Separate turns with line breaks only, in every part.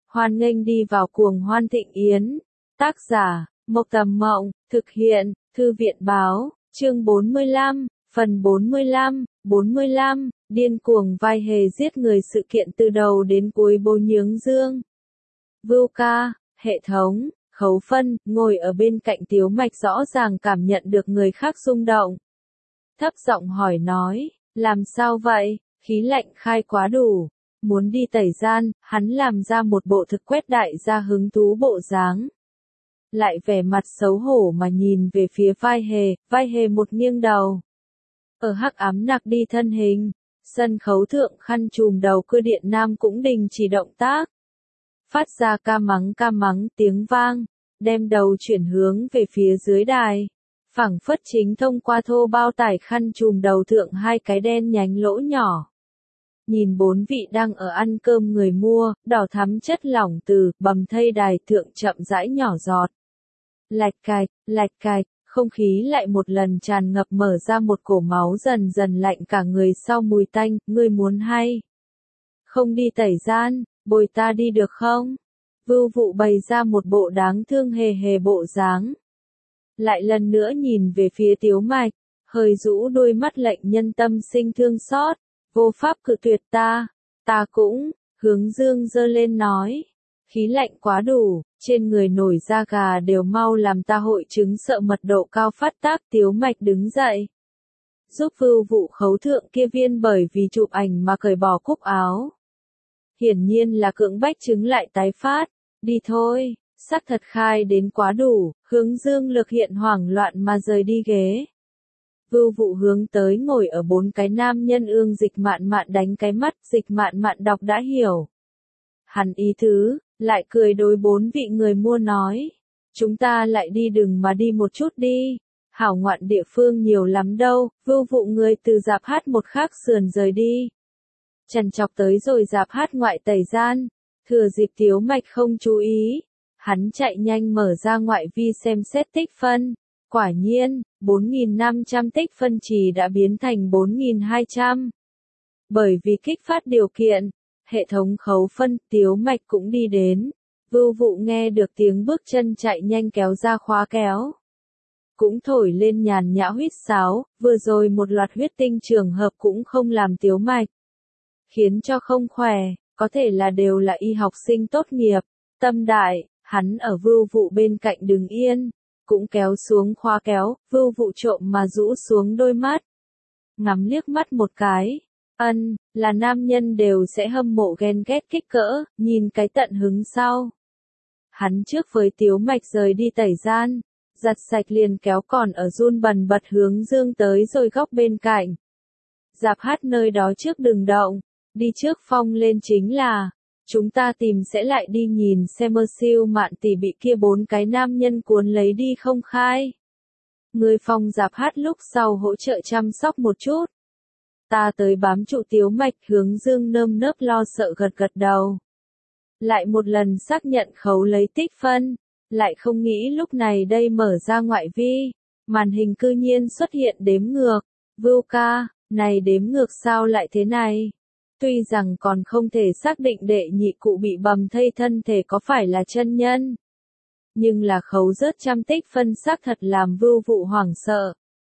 Hoan nghênh đi vào cuồng hoan thịnh yến. Tác giả, Mộc Tầm Mộng, thực hiện, Thư viện Báo, chương 45, phần 45, điên cuồng vai hề giết người sự kiện từ đầu đến cuối Bố Nhướng Dương. Vưu ca, hệ thống, Khấu Phân, ngồi ở bên cạnh Tiếu Mạch rõ ràng cảm nhận được người khác rung động. Thấp giọng hỏi nói, làm sao vậy, khí lạnh khai quá đủ. Muốn đi tẩy gian, hắn làm ra một bộ thực quét đại gia hứng thú bộ dáng. Lại vẻ mặt xấu hổ mà nhìn về phía vai hề một nghiêng đầu. Ở hắc ám nặc đi thân hình, sân khấu thượng khăn trùm đầu cưa điện nam cũng đình chỉ động tác. Phát ra ca mắng tiếng vang, đem đầu chuyển hướng về phía dưới đài. Phảng phất chính thông qua thô bao tải khăn trùm đầu thượng hai cái đen nhánh lỗ nhỏ. Nhìn bốn vị đang ở ăn cơm người mua, đỏ thắm chất lỏng từ bầm thây đài thượng chậm rãi nhỏ giọt. Lạch cạch, không khí lại một lần tràn ngập mở ra một cổ máu dần dần lạnh cả người sau mùi tanh, ngươi muốn hay không đi tẩy gian, bồi ta đi được không? Vưu Vụ bày ra một bộ đáng thương hề bộ dáng. Lại lần nữa nhìn về phía Tiếu Mạch, hơi rũ đôi mắt lệnh nhân tâm sinh thương xót, vô pháp cự tuyệt ta cũng, Hướng Dương giơ lên nói, khí lạnh quá đủ, trên người nổi da gà đều mau làm ta hội chứng sợ mật độ cao phát tác. Tiếu Mạch đứng dậy, giúp Vưu Vụ khấu thượng kia viên bởi vì chụp ảnh mà cởi bỏ cúc áo. Hiển nhiên là cưỡng bách chứng lại tái phát, đi thôi, sắc thật khai đến quá đủ. Hướng Dương lực hiện hoảng loạn mà rời đi ghế. Vưu Vụ hướng tới ngồi ở bốn cái nam nhân ương Dịch Mạn đánh cái mắt. Dịch Mạn đọc đã hiểu hắn ý tứ, lại cười đối bốn vị người mua nói, chúng ta lại đi đừng mà đi một chút đi, hảo ngoạn địa phương nhiều lắm đâu. Vưu Vụ người từ dạp hát một khác sườn rời đi, trằn trọc tới rồi dạp hát ngoại tẩy gian. Thừa dịp Tiếu Mạch không chú ý, hắn chạy nhanh mở ra ngoại vi xem xét tích phân. Quả nhiên, 4.500 tích phân trì đã biến thành 4.200. Bởi vì kích phát điều kiện, hệ thống khấu phân, Tiếu Mạch cũng đi đến. Vưu Vụ nghe được tiếng bước chân chạy nhanh kéo ra khóa kéo. Cũng thổi lên nhàn nhã huýt sáo, vừa rồi một loạt huyết tinh trường hợp cũng không làm Tiếu Mạch khiến cho không khỏe, có thể là đều là y học sinh tốt nghiệp. Tâm đại, hắn ở Vưu Vụ bên cạnh đứng yên, cũng kéo xuống khóa kéo. Vưu Vụ trộm mà rũ xuống đôi mắt, ngắm liếc mắt một cái. Là nam nhân đều sẽ hâm mộ ghen ghét kích cỡ, nhìn cái tận hứng sau. Hắn trước với Tiếu Mạch rời đi tẩy gian, giặt sạch liền kéo còn ở run bần bật Hướng Dương tới rồi góc bên cạnh. Dạp hát nơi đó trước đừng động, đi trước phong lên chính là, chúng ta tìm sẽ lại đi nhìn xem siêu Mạn tỷ bị kia bốn cái nam nhân cuốn lấy đi không khai. Người phong dạp hát lúc sau hỗ trợ chăm sóc một chút. Ta tới bám trụ Tiếu Mạch. Hướng Dương nơm nớp lo sợ gật đầu. Lại một lần xác nhận khấu lấy tích phân, lại không nghĩ lúc này đây mở ra ngoại vi, màn hình cư nhiên xuất hiện đếm ngược. Vưu ca, này đếm ngược sao lại thế này? Tuy rằng còn không thể xác định đệ nhị cụ bị bầm thây thân thể có phải là chân nhân, nhưng là khấu rớt trăm tích phân xác thật làm Vưu Vụ hoảng sợ.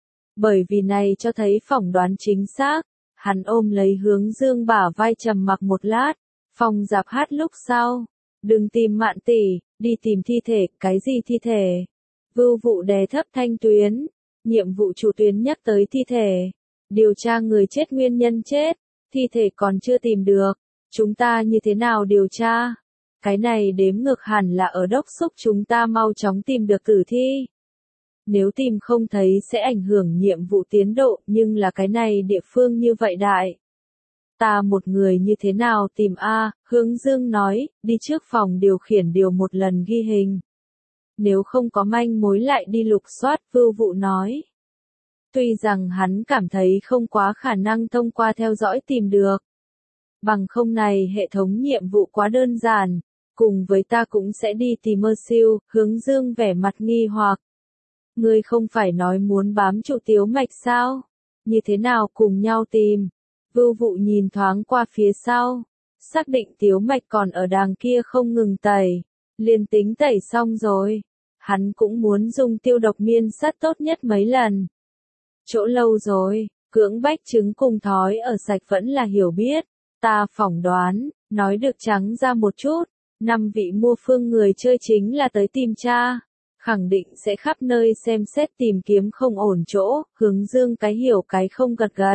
Bởi vì này cho thấy phỏng đoán chính xác, hắn ôm lấy Hướng Dương bả vai trầm mặc một lát, phòng dạp hát lúc sau. Đừng tìm Mạn tỷ, đi tìm thi thể. Cái gì thi thể? Vưu Vụ đè thấp thanh tuyến, nhiệm vụ chủ tuyến nhắc tới thi thể. Điều tra người chết nguyên nhân chết, thi thể còn chưa tìm được, chúng ta như thế nào điều tra? Cái này đếm ngược hẳn là ở đốc xúc chúng ta mau chóng tìm được tử thi. Nếu tìm không thấy sẽ ảnh hưởng nhiệm vụ tiến độ, nhưng là cái này địa phương như vậy đại. Ta một người như thế nào tìm a? Hướng Dương nói, đi trước phòng điều khiển điều một lần ghi hình. Nếu không có manh mối lại đi lục soát. Vưu Vụ nói. Tuy rằng hắn cảm thấy không quá khả năng thông qua theo dõi tìm được. Bằng không này hệ thống nhiệm vụ quá đơn giản, cùng với ta cũng sẽ đi tìm siêu. Hướng Dương vẻ mặt nghi hoặc. Ngươi không phải nói muốn bám trụ Tiếu Mạch sao? Như thế nào cùng nhau tìm? Vưu Vụ nhìn thoáng qua phía sau, xác định Tiếu Mạch còn ở đàng kia không ngừng tẩy, liền tính tẩy xong rồi, hắn cũng muốn dùng tiêu độc miên sát tốt nhất mấy lần. Chỗ lâu rồi, cưỡng bách chứng cùng thói ở sạch vẫn là hiểu biết, ta phỏng đoán, nói được trắng ra một chút, 5 vị mua phương người chơi chính là tới tìm cha, khẳng định sẽ khắp nơi xem xét tìm kiếm không ổn chỗ, Hướng Dương cái hiểu cái không gật gật.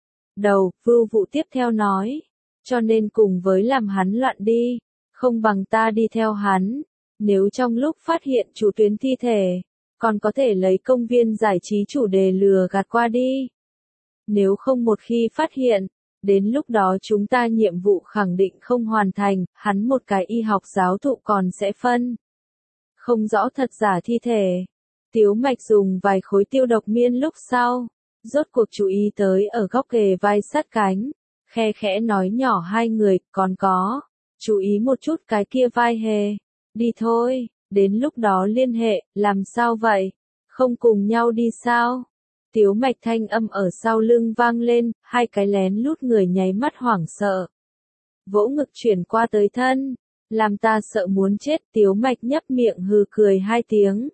Đầu, Vưu Vụ tiếp theo nói, cho nên cùng với làm hắn loạn đi, không bằng ta đi theo hắn, nếu trong lúc phát hiện chủ tuyến thi thể, còn có thể lấy công viên giải trí chủ đề lừa gạt qua đi. Nếu không một khi phát hiện, đến lúc đó chúng ta nhiệm vụ khẳng định không hoàn thành, hắn một cái y học giáo thụ còn sẽ phân. Không rõ thật giả thi thể. Tiếu Mạch dùng vài khối tiêu độc miên lúc sau, rốt cuộc chú ý tới ở góc kề vai sát cánh, khe khẽ nói nhỏ hai người, còn có, chú ý một chút cái kia vai hề, đi thôi, đến lúc đó liên hệ, làm sao vậy, không cùng nhau đi sao? Tiếu Mạch thanh âm ở sau lưng vang lên, hai cái lén lút người nháy mắt hoảng sợ. Vỗ ngực chuyển qua tới thân, làm ta sợ muốn chết. Tiếu Mạch nhấp miệng hừ cười hai tiếng.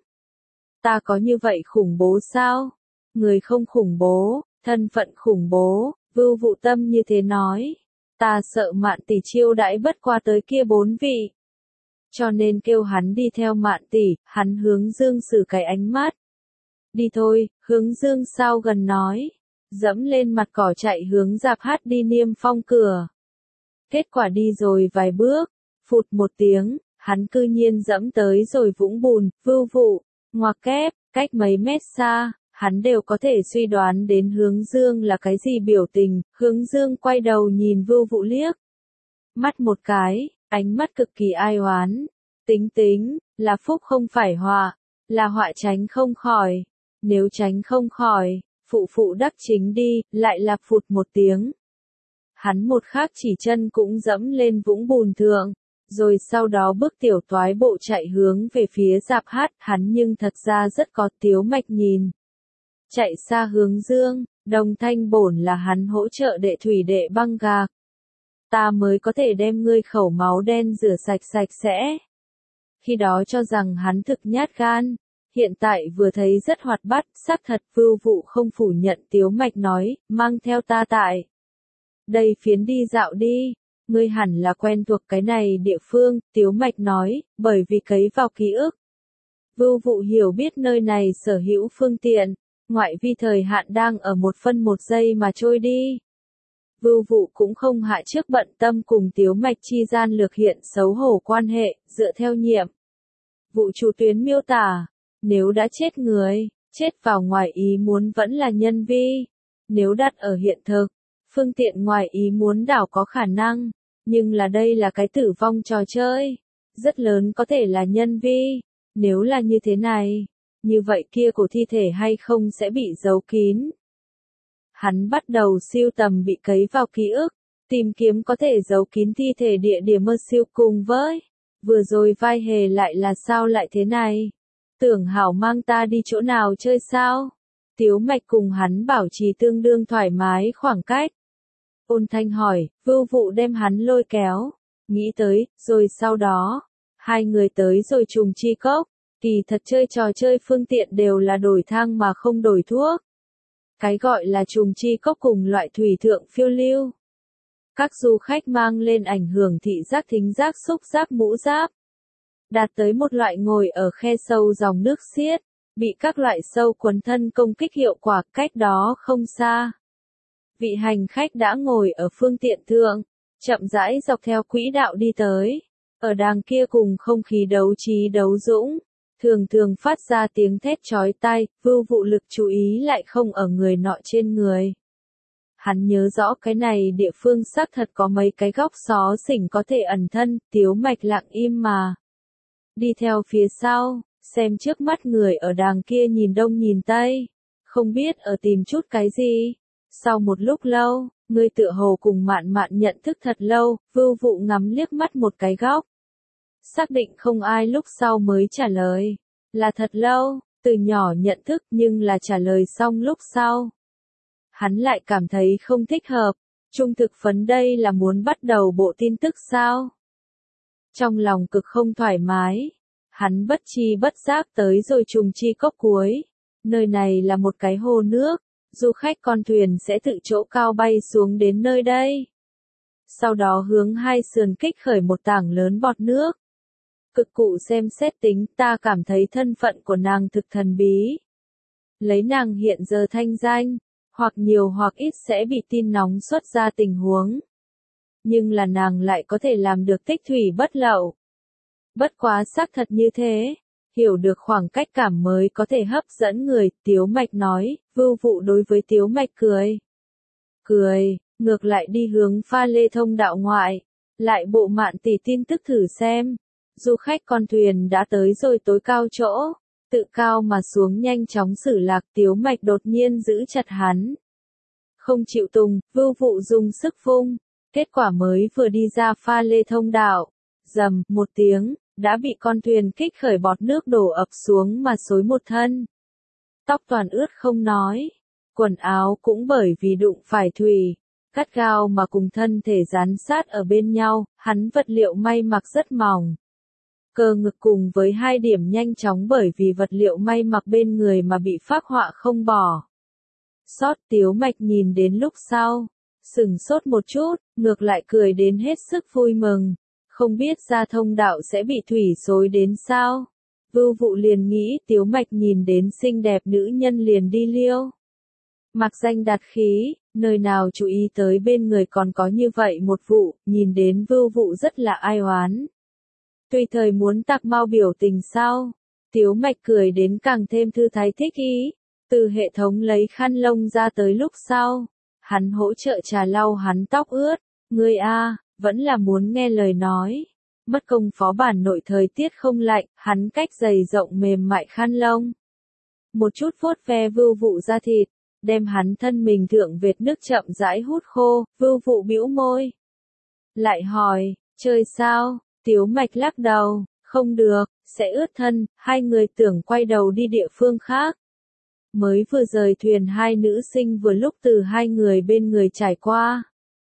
Ta có như vậy khủng bố sao? Người không khủng bố, thân phận khủng bố, Vưu Vụ Tâm như thế nói. Ta sợ Mạn tỷ chiêu đãi bất qua tới kia 4 vị. Cho nên kêu hắn đi theo Mạn tỷ, hắn hướng Dương sử cái ánh mắt. Đi thôi, Hướng Dương sao gần nói. Dẫm lên mặt cỏ chạy hướng Dạp Hát đi Niêm Phong cửa. Kết quả đi rồi vài bước, phụt một tiếng, hắn cư nhiên dẫm tới rồi vũng bùn, Vưu Vụ, ngoặc kép, cách mấy mét xa, hắn đều có thể suy đoán đến Hướng Dương là cái gì biểu tình. Hướng Dương quay đầu nhìn Vưu Vụ liếc. Mắt một cái, ánh mắt cực kỳ ai oán. Tính, là phúc không phải họa, là họa tránh không khỏi. Nếu tránh không khỏi, phụ đắc chính đi, lại là phụt một tiếng. Hắn một khắc chỉ chân cũng dẫm lên vũng bùn thượng, rồi sau đó bước tiểu toái bộ chạy hướng về phía Dạp Hát, hắn nhưng thật ra rất có Tiếu Mạch nhìn. Chạy xa Hướng Dương, Đồng Thanh bổn là hắn hỗ trợ đệ thủy đệ băng gạc. Ta mới có thể đem ngươi khẩu máu đen rửa sạch sẽ. Khi đó cho rằng hắn thực nhát gan. Hiện tại vừa thấy rất hoạt bát, xác thật. Vưu Vụ không phủ nhận. Tiếu Mạch nói, mang theo ta tại đây phiến đi dạo đi, ngươi hẳn là quen thuộc cái này địa phương. Tiếu Mạch nói, bởi vì cấy vào ký ức. Vưu Vụ hiểu biết nơi này sở hữu phương tiện, ngoại vi thời hạn đang ở 1 phân 1 giây mà trôi đi. Vưu Vụ cũng không hạ trước bận tâm cùng Tiếu Mạch chi gian lược hiện xấu hổ quan hệ, dựa theo nhiệm vụ chủ tuyến miêu tả. Nếu đã chết người, chết vào ngoài ý muốn vẫn là nhân vi. Nếu đặt ở hiện thực, phương tiện ngoài ý muốn đảo có khả năng, nhưng là đây là cái tử vong trò chơi. Rất lớn có thể là nhân vi. Nếu là như thế này, như vậy kia của thi thể hay không sẽ bị giấu kín. Hắn bắt đầu siêu tầm bị cấy vào ký ức, tìm kiếm có thể giấu kín thi thể địa điểm mơ siêu cùng với. Vừa rồi vai hề lại là sao lại thế này? Tưởng hảo mang ta đi chỗ nào chơi sao? Tiếu Mạch cùng hắn bảo trì tương đương thoải mái khoảng cách. Ôn Thanh hỏi, Vưu Vụ đem hắn lôi kéo. Nghĩ tới, rồi sau đó, hai người tới rồi Trùng Chi Cốc. Kỳ thật chơi trò chơi phương tiện đều là đổi thang mà không đổi thuốc. Cái gọi là Trùng Chi Cốc cùng loại thủy thượng phiêu lưu. Các du khách mang lên ảnh hưởng thị giác thính giác xúc giác mũ giáp. Đạt tới một loại ngồi ở khe sâu dòng nước xiết, bị các loại sâu quấn thân công kích hiệu quả. Cách đó không xa. Vị hành khách đã ngồi ở phương tiện thượng, chậm rãi dọc theo quỹ đạo đi tới. Ở đàng kia cùng không khí đấu trí đấu dũng, thường phát ra tiếng thét chói tai. Vưu Vụ lực chú ý lại không ở người nọ trên người. Hắn nhớ rõ cái này địa phương xác thật có mấy cái góc xó xỉnh có thể ẩn thân. Tiếu Mạch lặng im mà đi theo phía sau, xem trước mắt người ở đàng kia nhìn đông nhìn tây, không biết ở tìm chút cái gì. Sau một lúc lâu, người tựa hồ cùng Mạn nhận thức thật lâu. Vưu Vụ ngắm liếc mắt một cái góc, xác định không ai lúc sau mới trả lời. Là thật lâu, từ nhỏ nhận thức nhưng là trả lời xong lúc sau. Hắn lại cảm thấy không thích hợp, Trung thực phấn đây là muốn bắt đầu bộ tin tức sao? Trong lòng cực không thoải mái, hắn bất chi bất giác tới rồi Trùng Chi Cốc cuối. Nơi này là một cái hồ nước, du khách con thuyền sẽ tự chỗ cao bay xuống đến nơi đây. Sau đó hướng hai sườn kích khởi một tảng lớn bọt nước. Cực cụ xem xét tính, ta cảm thấy thân phận của nàng thực thần bí. Lấy nàng hiện giờ thanh danh, hoặc nhiều hoặc ít sẽ bị tin nóng xuất ra tình huống. Nhưng là nàng lại có thể làm được tích thủy bất lậu. Bất quá xác thật như thế, hiểu được khoảng cách cảm mới có thể hấp dẫn người, Tiếu Mạch nói, Vưu Vụ đối với Tiếu Mạch cười. Cười, ngược lại đi hướng pha lê thông đạo ngoại, lại bộ Mạn tỷ tin tức thử xem. Du khách con thuyền đã tới rồi tối cao chỗ, tự cao mà xuống nhanh chóng xử lạc, Tiếu Mạch đột nhiên giữ chặt hắn. Không chịu tùng, Vưu Vụ dùng sức vung, kết quả mới vừa đi ra pha lê thông đạo, rầm một tiếng, đã bị con thuyền kích khởi bọt nước đổ ập xuống mà xối một thân. Tóc toàn ướt không nói, quần áo cũng bởi vì đụng phải thủy, gắt gao mà cùng thân thể dán sát ở bên nhau, hắn vật liệu may mặc rất mỏng. Cơ ngực cùng với hai điểm nhanh chóng bởi vì vật liệu may mặc bên người mà bị phác họa không bỏ. Sót Tiếu Mạch nhìn đến lúc sau, sửng sốt một chút, ngược lại cười đến hết sức vui mừng, không biết ra thông đạo sẽ bị thủy xối đến sao. Vưu Vụ liền nghĩ Tiếu Mạch nhìn đến xinh đẹp nữ nhân liền đi liêu. Mặc danh đạt khí, nơi nào chú ý tới bên người còn có như vậy một vụ, nhìn đến Vưu Vụ rất là ai oán. Tùy thời muốn tạc mau biểu tình sao, Tiếu Mạch cười đến càng thêm thư thái thích ý, từ hệ thống lấy khăn lông ra tới lúc sau, hắn hỗ trợ trà lau hắn tóc ướt, ngươi a, vẫn là muốn nghe lời nói. Mất công phó bản nội thời tiết không lạnh, hắn cách dày rộng mềm mại khăn lông. Một chút vuốt ve Vưu Vụ da thịt, đem hắn thân mình thượng vệt nước chậm rãi hút khô, Vưu Vụ bĩu môi. Lại hỏi, chơi sao? Tiếu Mạch lắc đầu, không được, sẽ ướt thân, hai người tưởng quay đầu đi địa phương khác. Mới vừa rời thuyền hai nữ sinh vừa lúc từ hai người bên người trải qua.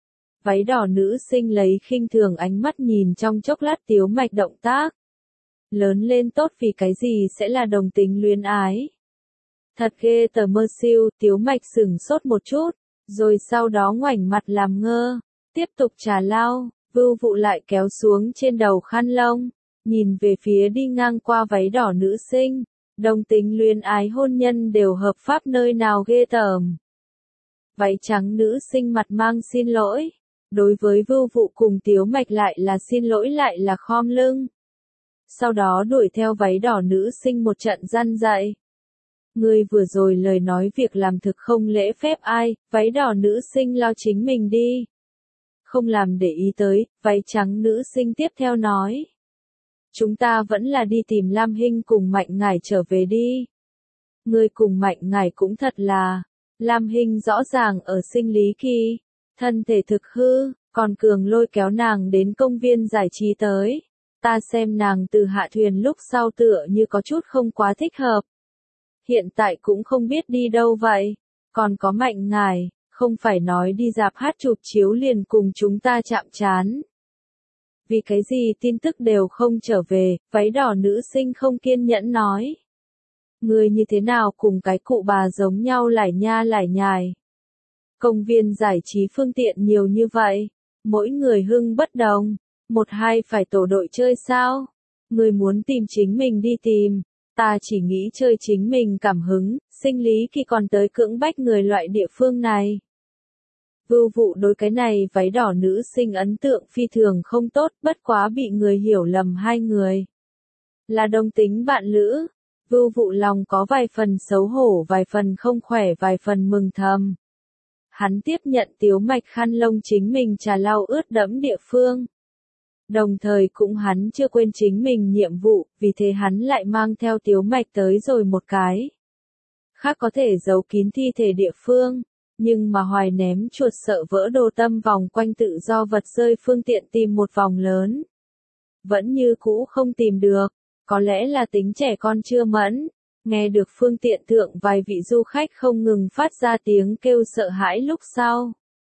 Váy đỏ nữ sinh lấy khinh thường ánh mắt nhìn trong chốc lát Tiếu Mạch động tác. Lớn lên tốt vì cái gì sẽ là đồng tính luyến ái. Thật ghê tờ mơ siêu, Tiếu Mạch sửng sốt một chút, rồi sau đó ngoảnh mặt làm ngơ, tiếp tục trà lau. Vưu Vụ lại kéo xuống trên đầu khăn lông, nhìn về phía đi ngang qua váy đỏ nữ sinh, đồng tính luyến ái hôn nhân đều hợp pháp nơi nào ghê tởm. Váy trắng nữ sinh mặt mang xin lỗi, đối với Vưu Vụ cùng Tiếu Mạch lại là xin lỗi lại là khom lưng. Sau đó đuổi theo váy đỏ nữ sinh một trận răn dạy. Ngươi vừa rồi lời nói việc làm thực không lễ phép ai, váy đỏ nữ sinh lo chính mình đi. Không làm để ý tới, váy trắng nữ sinh tiếp theo nói. Chúng ta vẫn là đi tìm Lam Hinh cùng Mạnh Ngải trở về đi. Ngươi cùng Mạnh Ngải cũng thật là, Lam Hinh rõ ràng ở sinh lý kỳ, thân thể thực hư, còn cường lôi kéo nàng đến công viên giải trí tới. Ta xem nàng từ hạ thuyền lúc sau tựa như có chút không quá thích hợp. Hiện tại cũng không biết đi đâu vậy, còn có Mạnh Ngải. Không phải nói đi rạp hát chụp chiếu liền cùng chúng ta chạm trán. Vì cái gì tin tức đều không trở về, váy đỏ nữ sinh không kiên nhẫn nói. Người như thế nào cùng cái cụ bà giống nhau lải nha lải nhải. Công viên giải trí phương tiện nhiều như vậy, mỗi người hưng bất đồng, một hai phải tổ đội chơi sao? Người muốn tìm chính mình đi tìm, ta chỉ nghĩ chơi chính mình cảm hứng, sinh lý khi còn tới cưỡng bách người loại địa phương này. Vưu Vụ đối cái này váy đỏ nữ sinh ấn tượng phi thường không tốt, bất quá bị người hiểu lầm hai người. Là đồng tính bạn lữ, Vưu Vụ lòng có vài phần xấu hổ, vài phần không khỏe, vài phần mừng thầm. Hắn tiếp nhận Tiếu Mạch khăn lông chính mình trà lau ướt đẫm địa phương. Đồng thời cũng hắn chưa quên chính mình nhiệm vụ, vì thế hắn lại mang theo Tiếu Mạch tới rồi một cái. Khác có thể giấu kín thi thể địa phương. Nhưng mà hoài ném chuột sợ vỡ đồ tâm vòng quanh tự do vật rơi phương tiện tìm một vòng lớn. Vẫn như cũ không tìm được, có lẽ là tính trẻ con chưa mẫn, nghe được phương tiện thượng vài vị du khách không ngừng phát ra tiếng kêu sợ hãi lúc sau.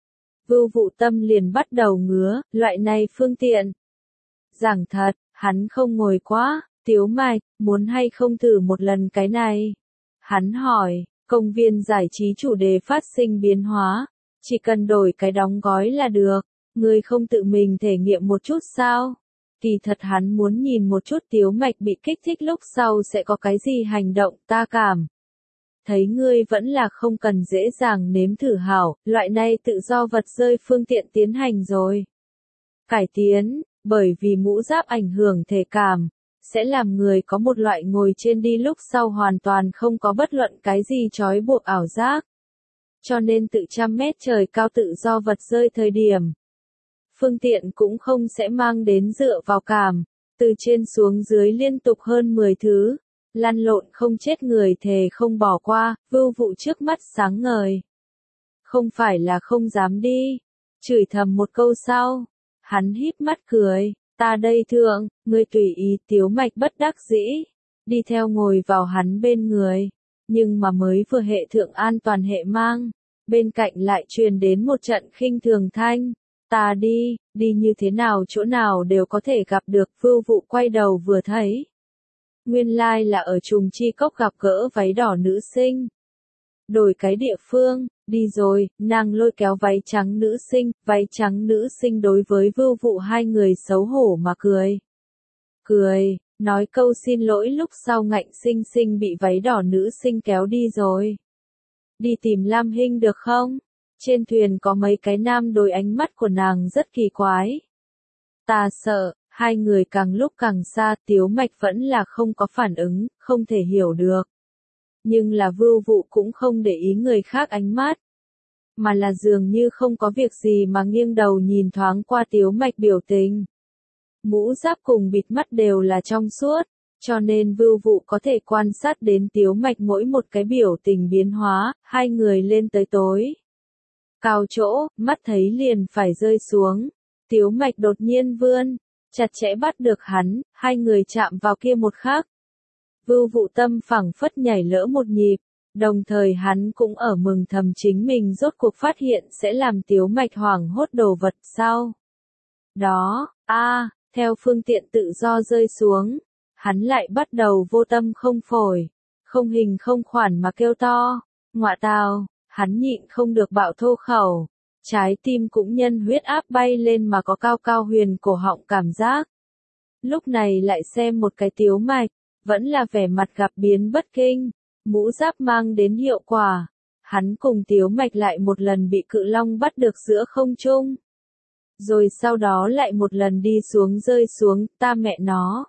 Vưu Vụ Tâm liền bắt đầu ngứa, loại này phương tiện. Giảng thật, hắn không ngồi quá, Tiếu Mạch, muốn hay không thử một lần cái này? Hắn hỏi, công viên giải trí chủ đề phát sinh biến hóa, chỉ cần đổi cái đóng gói là được, ngươi không tự mình thể nghiệm một chút sao? Kỳ thật hắn muốn nhìn một chút Tiếu Mạch bị kích thích lúc sau sẽ có cái gì hành động, ta cảm thấy ngươi vẫn là không cần dễ dàng nếm thử hảo, loại này tự do vật rơi phương tiện tiến hành rồi. Cải tiến, bởi vì mũ giáp ảnh hưởng thể cảm, sẽ làm người có một loại ngồi trên đi lúc sau hoàn toàn không có bất luận cái gì trói buộc ảo giác. Cho nên tự 100 mét trời cao tự do vật rơi thời điểm. Phương tiện cũng không sẽ mang đến dựa vào cảm, từ trên xuống dưới liên tục hơn 10 thứ. Lăn lộn không chết người thề không bỏ qua, Vưu Vụ trước mắt sáng ngời. Không phải là không dám đi, chửi thầm một câu sau, hắn híp mắt cười, ta đây thượng, ngươi tùy ý. Tiếu Mạch bất đắc dĩ, đi theo ngồi vào hắn bên người, nhưng mà mới vừa hệ thượng an toàn hệ mang, bên cạnh lại truyền đến một trận khinh thường thanh, ta đi như thế nào chỗ nào đều có thể gặp được. Vưu Vụ quay đầu vừa thấy. Nguyên lai là ở Trùng Chi Cốc gặp gỡ váy đỏ nữ sinh. Đổi cái địa phương, đi rồi, nàng lôi kéo váy trắng nữ sinh đối với Vưu Vụ hai người xấu hổ mà cười. Nói câu xin lỗi lúc sau ngạnh sinh sinh bị váy đỏ nữ sinh kéo đi rồi. Đi tìm Lam Hinh được không? Trên thuyền có mấy cái nam đối ánh mắt của nàng rất kỳ quái. Ta sợ. Hai người càng lúc càng xa, Tiếu Mạch vẫn là không có phản ứng, không thể hiểu được. Nhưng là Vưu Vụ cũng không để ý người khác ánh mắt, mà là dường như không có việc gì mà nghiêng đầu nhìn thoáng qua Tiếu Mạch biểu tình. Mũ giáp cùng bịt mắt đều là trong suốt, cho nên Vưu Vụ có thể quan sát đến Tiếu Mạch mỗi một cái biểu tình biến hóa. Hai người lên tới tối cao chỗ, mắt thấy liền phải rơi xuống. Tiếu Mạch đột nhiên vươn chặt chẽ bắt được hắn, hai người chạm vào kia một khắc. Vưu Vụ tâm phẳng phất nhảy lỡ một nhịp, đồng thời hắn cũng ở mừng thầm chính mình rốt cuộc phát hiện sẽ làm Tiếu Mạch hoảng hốt đồ vật sau. Đó, theo phương tiện tự do rơi xuống, hắn lại bắt đầu vô tâm không phổi, không hình không khoản mà kêu to, ngọa tào, hắn nhịn không được bạo thô khẩu. Trái tim cũng nhân huyết áp bay lên mà có cao cao huyền cổ họng cảm giác. Lúc này lại xem một cái Tiếu Mạch, vẫn là vẻ mặt gặp biến bất kinh, mũ giáp mang đến hiệu quả. Hắn cùng Tiếu Mạch lại một lần bị cự long bắt được giữa không trung. Rồi sau đó lại một lần đi xuống rơi xuống, ta mẹ nó.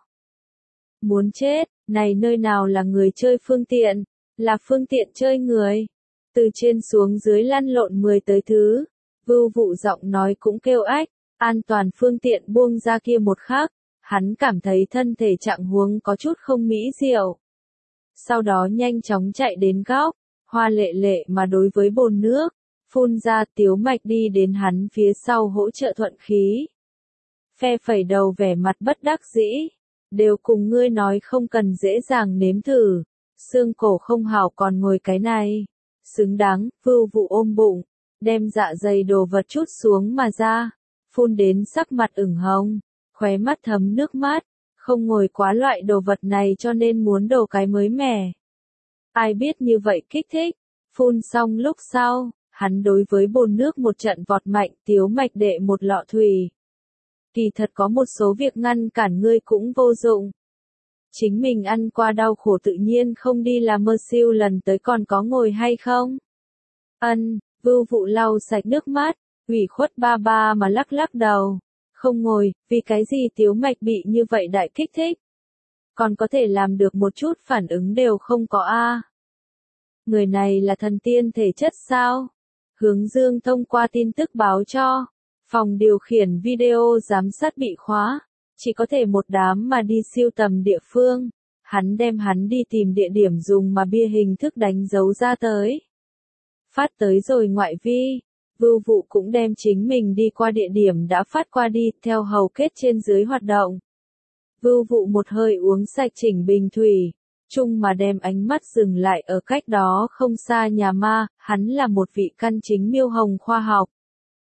Muốn chết, này nơi nào là người chơi phương tiện, là phương tiện chơi người. Từ trên xuống dưới lăn lộn 10 tới thứ. Vưu Vụ giọng nói cũng kêu ách, an toàn phương tiện buông ra kia một khắc, hắn cảm thấy thân thể trạng huống có chút không mỹ diệu. Sau đó nhanh chóng chạy đến góc, hoa lệ lệ mà đối với bồn nước, phun ra. Tiếu Mạch đi đến hắn phía sau hỗ trợ thuận khí. Phe phẩy đầu vẻ mặt bất đắc dĩ, đều cùng ngươi nói không cần dễ dàng nếm thử, xương cổ không hảo còn ngồi cái này. Xứng đáng. Vưu Vụ ôm bụng, đem dạ dày đồ vật chút xuống mà ra, phun đến sắc mặt ửng hồng, khóe mắt thấm nước mắt, không ngồi quá loại đồ vật này cho nên muốn đồ cái mới mẻ. Ai biết như vậy kích thích, phun xong lúc sau, hắn đối với bồn nước một trận vọt mạnh. Tiếu Mạch đệ một lọ thủy. Kỳ thật có một số việc ngăn cản ngươi cũng vô dụng. Chính mình ăn qua đau khổ tự nhiên không đi làm mơ siêu lần tới còn có ngồi hay không? Vưu Vụ lau sạch nước mắt, ủy khuất ba ba mà lắc lắc đầu. Không ngồi, vì cái gì Tiếu Mạch bị như vậy đại kích thích? Còn có thể làm được một chút phản ứng đều không có Người này là thần tiên thể chất sao? Hướng Dương thông qua tin tức báo cho. Phòng điều khiển video giám sát bị khóa. Chỉ có thể một đám mà đi siêu tầm địa phương. Hắn đem hắn đi tìm địa điểm dùng mà bia hình thức đánh dấu ra tới. Phát tới rồi ngoại vi. Vưu Vụ cũng đem chính mình đi qua địa điểm đã phát qua đi, theo hầu kết trên dưới hoạt động. Vưu Vụ một hơi uống sạch chỉnh bình thủy, chung mà đem ánh mắt dừng lại ở cách đó không xa nhà ma. Hắn là một vị căn chính miêu hồng khoa học.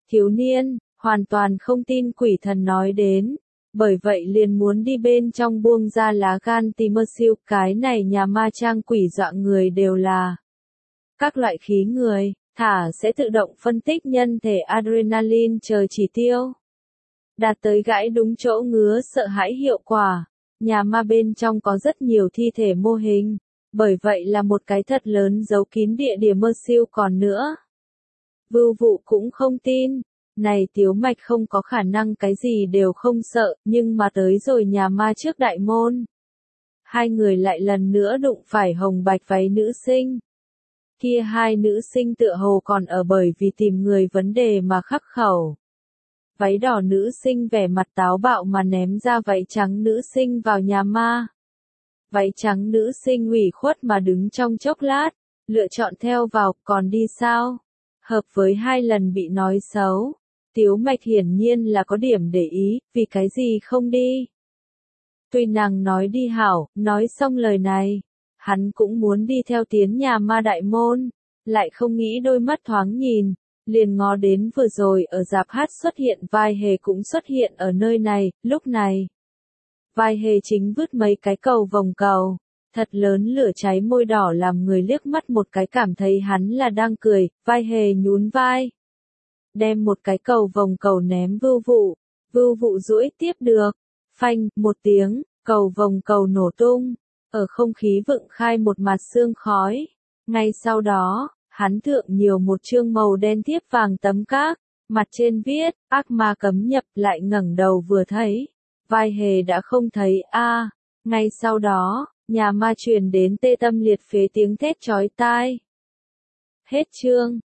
thiếu niên, hoàn toàn không tin quỷ thần nói đến. Bởi vậy liền muốn đi bên trong buông ra lá gan tìm mơ siêu, cái này nhà ma trang quỷ dọa người đều là các loại khí người, thả sẽ tự động phân tích nhân thể adrenaline chờ chỉ tiêu. Đạt tới gãi đúng chỗ ngứa sợ hãi hiệu quả. Nhà ma bên trong có rất nhiều thi thể mô hình, bởi vậy là một cái thật lớn giấu kín địa điểm mơ siêu còn nữa. Vưu Vụ cũng không tin. Này Tiếu Mạch không có khả năng cái gì đều không sợ, nhưng mà tới rồi nhà ma trước đại môn. Hai người lại lần nữa đụng phải hồng bạch váy nữ sinh. Kia hai nữ sinh tựa hồ còn ở bởi vì tìm người vấn đề mà khắc khẩu. Váy đỏ nữ sinh vẻ mặt táo bạo mà ném ra váy trắng nữ sinh vào nhà ma. Váy trắng nữ sinh ủy khuất mà đứng trong chốc lát, lựa chọn theo vào, còn đi sao? Hợp với 2 lần bị nói xấu. Tiếu Mạch hiển nhiên là có điểm để ý, vì cái gì không đi. Tuy nàng nói đi hảo, nói xong lời này, hắn cũng muốn đi theo tiến nhà ma đại môn, lại không nghĩ đôi mắt thoáng nhìn, liền ngó đến vừa rồi ở rạp hát xuất hiện vai hề cũng xuất hiện ở nơi này, lúc này. Vai hề chính vứt mấy cái cầu vòng cầu, thật lớn lửa cháy môi đỏ làm người liếc mắt một cái cảm thấy hắn là đang cười, vai hề nhún vai. Đem một cái cầu vòng cầu ném Vưu Vụ duỗi tiếp được, phanh, một tiếng, cầu vòng cầu nổ tung, ở không khí vựng khai một mặt sương khói. Ngay sau đó, hắn thượng nhiều một chương màu đen thiếp vàng tấm các, mặt trên viết, ác ma cấm nhập, lại ngẩng đầu vừa thấy. Vai hề đã không thấy a. Ngay sau đó, nhà ma truyền đến tê tâm liệt phế tiếng thét chói tai. Hết chương.